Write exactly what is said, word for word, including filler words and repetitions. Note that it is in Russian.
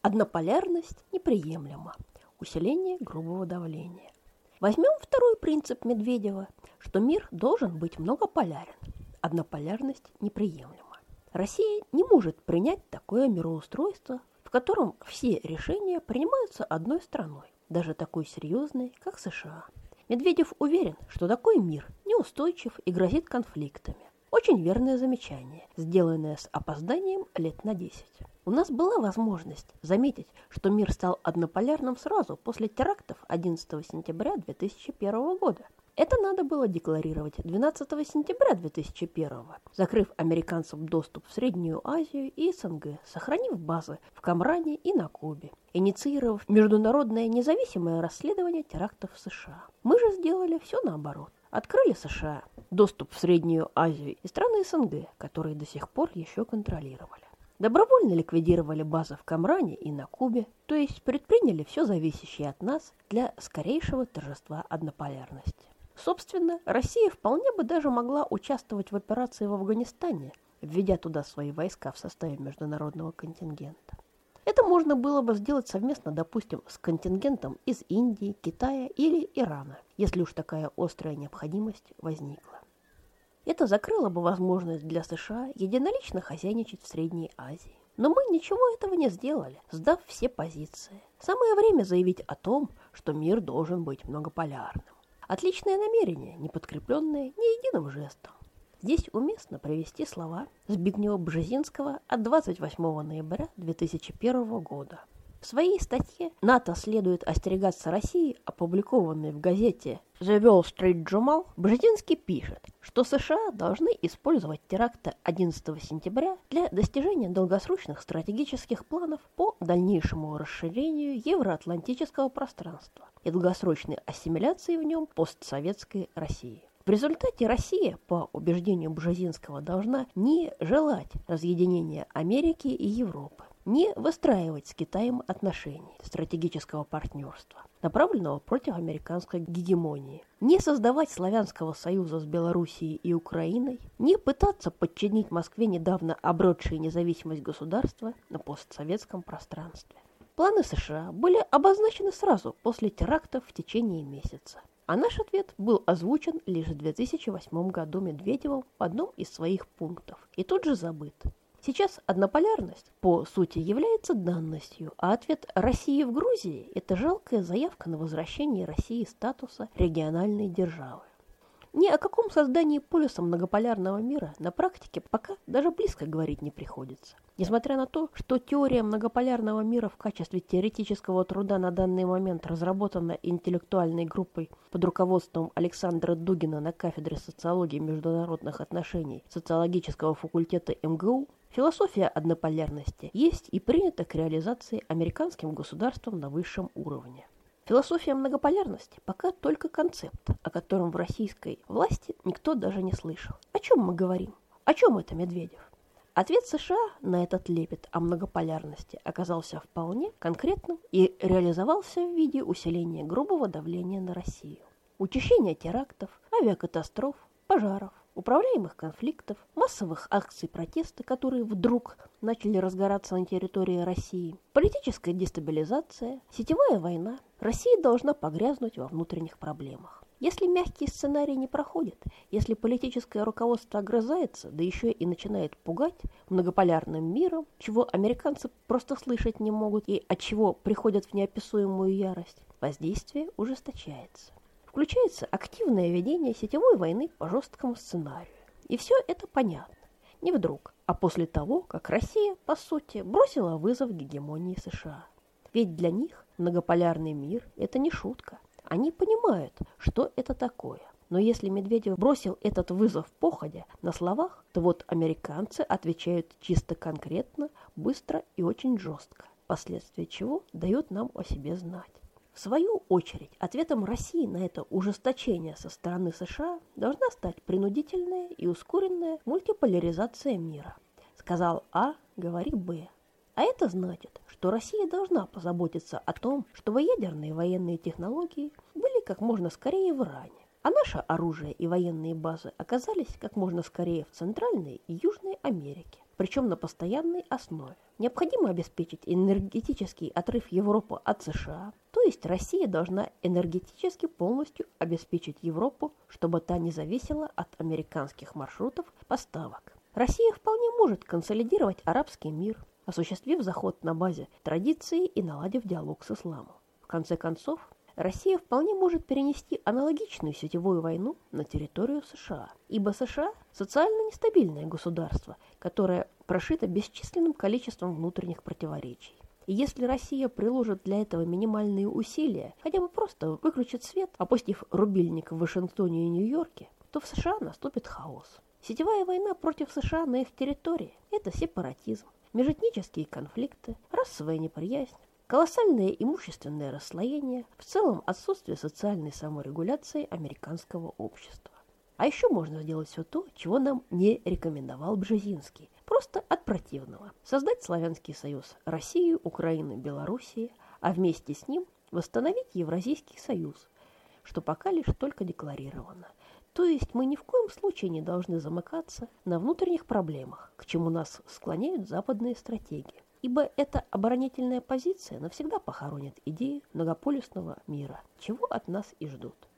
Однополярность неприемлема. Усиление грубого давления. Возьмем второй принцип Медведева, что мир должен быть многополярен. Однополярность неприемлема. Россия не может принять такое мироустройство, в котором все решения принимаются одной страной, даже такой серьезной, как США. Медведев уверен, что такой мир неустойчив и грозит конфликтами. Очень верное замечание, сделанное с опозданием лет на десять. У нас была возможность заметить, что мир стал однополярным сразу после терактов одиннадцатого сентября две тысячи первого года. Это надо было декларировать двенадцатого сентября две тысячи первого, закрыв американцам доступ в Среднюю Азию и СНГ, сохранив базы в Камране и на Кубе, инициировав международное независимое расследование терактов в США. Мы же сделали все наоборот. Открыли США доступ в Среднюю Азию и страны СНГ, которые до сих пор еще контролировали. Добровольно ликвидировали базы в Камране и на Кубе, то есть предприняли все зависящее от нас для скорейшего торжества однополярности. Собственно, Россия вполне бы даже могла участвовать в операции в Афганистане, введя туда свои войска в составе международного контингента. Это можно было бы сделать совместно, допустим, с контингентом из Индии, Китая или Ирана, если уж такая острая необходимость возникла. Это закрыло бы возможность для США единолично хозяйничать в Средней Азии. Но мы ничего этого не сделали, сдав все позиции. Самое время заявить о том, что мир должен быть многополярным. Отличное намерение, не подкрепленное ни единым жестом. Здесь уместно привести слова Збигнева Бжезинского от двадцать восьмого ноября две тысячи первого года. В своей статье «НАТО следует остерегаться России», опубликованной в газете The Wall Street Journal, Бжезинский пишет, что США должны использовать теракты одиннадцатого сентября для достижения долгосрочных стратегических планов по дальнейшему расширению евроатлантического пространства и долгосрочной ассимиляции в нем постсоветской России. В результате Россия, по убеждению Бжезинского, должна не желать разъединения Америки и Европы, не выстраивать с Китаем отношений стратегического партнерства, направленного против американской гегемонии, не создавать славянского союза с Белоруссией и Украиной, не пытаться подчинить Москве недавно обретшие независимость государства на постсоветском пространстве. Планы США были обозначены сразу после терактов в течение месяца. А наш ответ был озвучен лишь в две тысячи восьмом году Медведевым в одном из своих пунктов и тут же забыт. Сейчас однополярность, по сути, является данностью, а ответ России в Грузии – это жалкая заявка на возвращение России статуса региональной державы. Ни о каком создании полюса многополярного мира на практике пока даже близко говорить не приходится. Несмотря на то, что теория многополярного мира в качестве теоретического труда на данный момент разработана интеллектуальной группой под руководством Александра Дугина на кафедре социологии международных отношений социологического факультета эм гэ у, философия однополярности есть и принята к реализации американским государством на высшем уровне. Философия многополярности пока только концепт, о котором в российской власти никто даже не слышал. О чем мы говорим? О чем это Медведев? Ответ США на этот лепет о многополярности оказался вполне конкретным и реализовался в виде усиления грубого давления на Россию. Учащение терактов, авиакатастроф, пожаров, управляемых конфликтов, массовых акций протеста, которые вдруг начали разгораться на территории России, политическая дестабилизация, сетевая война. Россия должна погрязнуть во внутренних проблемах. Если мягкий сценарий не проходит, если политическое руководство огрызается, да еще и начинает пугать многополярным миром, чего американцы просто слышать не могут и от чего приходят в неописуемую ярость, воздействие ужесточается. Включается активное ведение сетевой войны по жесткому сценарию. И все это понятно. Не вдруг, а после того, как Россия, по сути, бросила вызов гегемонии США. Ведь для них многополярный мир – это не шутка. Они понимают, что это такое. Но если Медведев бросил этот вызов походя на словах, то вот американцы отвечают чисто конкретно, быстро и очень жестко, последствия чего дают нам о себе знать. В свою очередь, ответом России на это ужесточение со стороны США должна стать принудительная и ускоренная мультиполяризация мира. Сказал А, говори Б. А это значит, что Россия должна позаботиться о том, чтобы ядерные военные технологии были как можно скорее в Иране, а наше оружие и военные базы оказались как можно скорее в Центральной и Южной Америке. причем на постоянной основе. Необходимо обеспечить энергетический отрыв Европы от США, то есть Россия должна энергетически полностью обеспечить Европу, чтобы та не зависела от американских маршрутов поставок. Россия вполне может консолидировать арабский мир, осуществив заход на базе традиции и наладив диалог с исламом. В конце концов, Россия вполне может перенести аналогичную сетевую войну на территорию США, ибо США – социально нестабильное государство, которое прошито бесчисленным количеством внутренних противоречий. И если Россия приложит для этого минимальные усилия, хотя бы просто выключит свет, опустив рубильник в Вашингтоне и Нью-Йорке, то в США наступит хаос. Сетевая война против США на их территории – это сепаратизм, межэтнические конфликты, расовая неприязнь, колоссальное имущественное расслоение, в целом отсутствие социальной саморегуляции американского общества. А еще можно сделать все то, чего нам не рекомендовал Бжезинский, просто от противного. Создать Славянский союз России, Украины, Белоруссии, а вместе с ним восстановить Евразийский союз, что пока лишь только декларировано. То есть мы ни в коем случае не должны замыкаться на внутренних проблемах, к чему нас склоняют западные стратегии. Ибо эта оборонительная позиция навсегда похоронит идею многополюсного мира, чего от нас и ждут.